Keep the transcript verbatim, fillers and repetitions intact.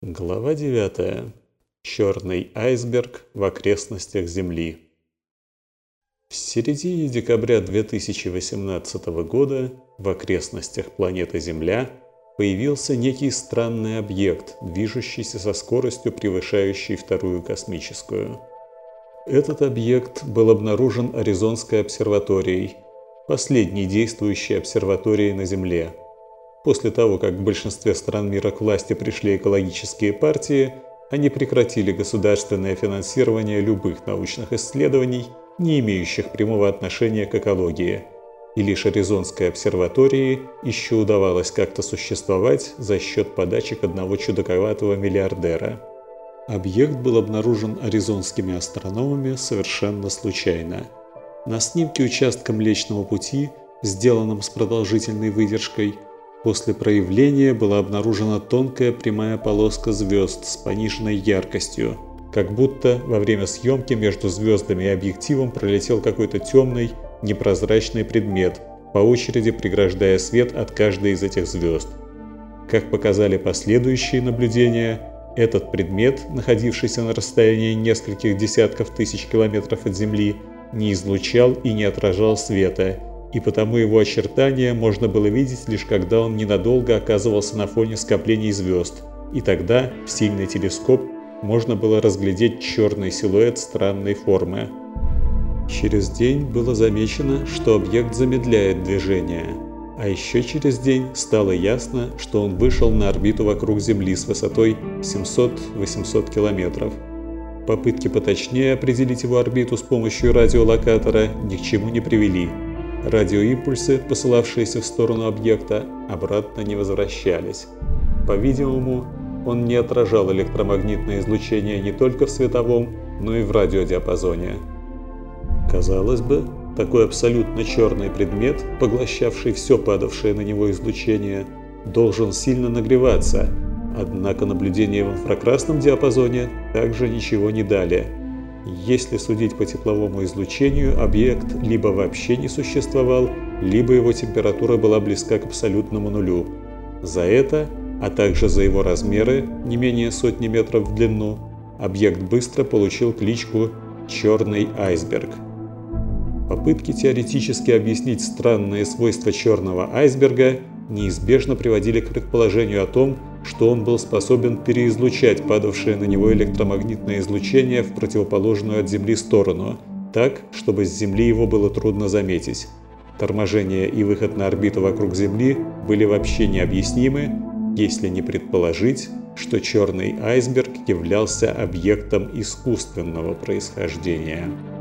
Глава девятая. Черный айсберг в окрестностях Земли. В середине декабря две тысячи восемнадцатого года в окрестностях планеты Земля появился некий странный объект, движущийся со скоростью, превышающей вторую космическую. Этот объект был обнаружен Аризонской обсерваторией, последней действующей обсерваторией на Земле. После того, как в большинстве стран мира к власти пришли экологические партии, они прекратили государственное финансирование любых научных исследований, не имеющих прямого отношения к экологии. И лишь Аризонской обсерватории еще удавалось как-то существовать за счет подачек одного чудаковатого миллиардера. Объект был обнаружен аризонскими астрономами совершенно случайно. На снимке участка Млечного Пути, сделанном с продолжительной выдержкой, после проявления была обнаружена тонкая прямая полоска звезд с пониженной яркостью, как будто во время съемки между звездами и объективом пролетел какой-то темный, непрозрачный предмет, по очереди преграждая свет от каждой из этих звезд. Как показали последующие наблюдения, этот предмет, находившийся на расстоянии нескольких десятков тысяч километров от Земли, не излучал и не отражал света, и потому его очертания можно было видеть лишь когда он ненадолго оказывался на фоне скоплений звезд, и тогда в сильный телескоп можно было разглядеть черный силуэт странной формы. Через день было замечено, что объект замедляет движение, а еще через день стало ясно, что он вышел на орбиту вокруг Земли с высотой семьсот-восемьсот километров. Попытки поточнее определить его орбиту с помощью радиолокатора ни к чему не привели. Радиоимпульсы, посылавшиеся в сторону объекта, обратно не возвращались. По-видимому, он не отражал электромагнитное излучение не только в световом, но и в радиодиапазоне. Казалось бы, такой абсолютно черный предмет, поглощавший все падавшее на него излучение, должен сильно нагреваться, однако наблюдения в инфракрасном диапазоне также ничего не дали. Если судить по тепловому излучению, объект либо вообще не существовал, либо его температура была близка к абсолютному нулю. За это, а также за его размеры, не менее сотни метров в длину, объект быстро получил кличку «Черный айсберг». Попытки теоретически объяснить странные свойства черного айсберга неизбежно приводили к предположению о том, что он был способен переизлучать падавшее на него электромагнитное излучение в противоположную от Земли сторону, так, чтобы с Земли его было трудно заметить. Торможение и выход на орбиту вокруг Земли были вообще необъяснимы, если не предположить, что черный айсберг являлся объектом искусственного происхождения.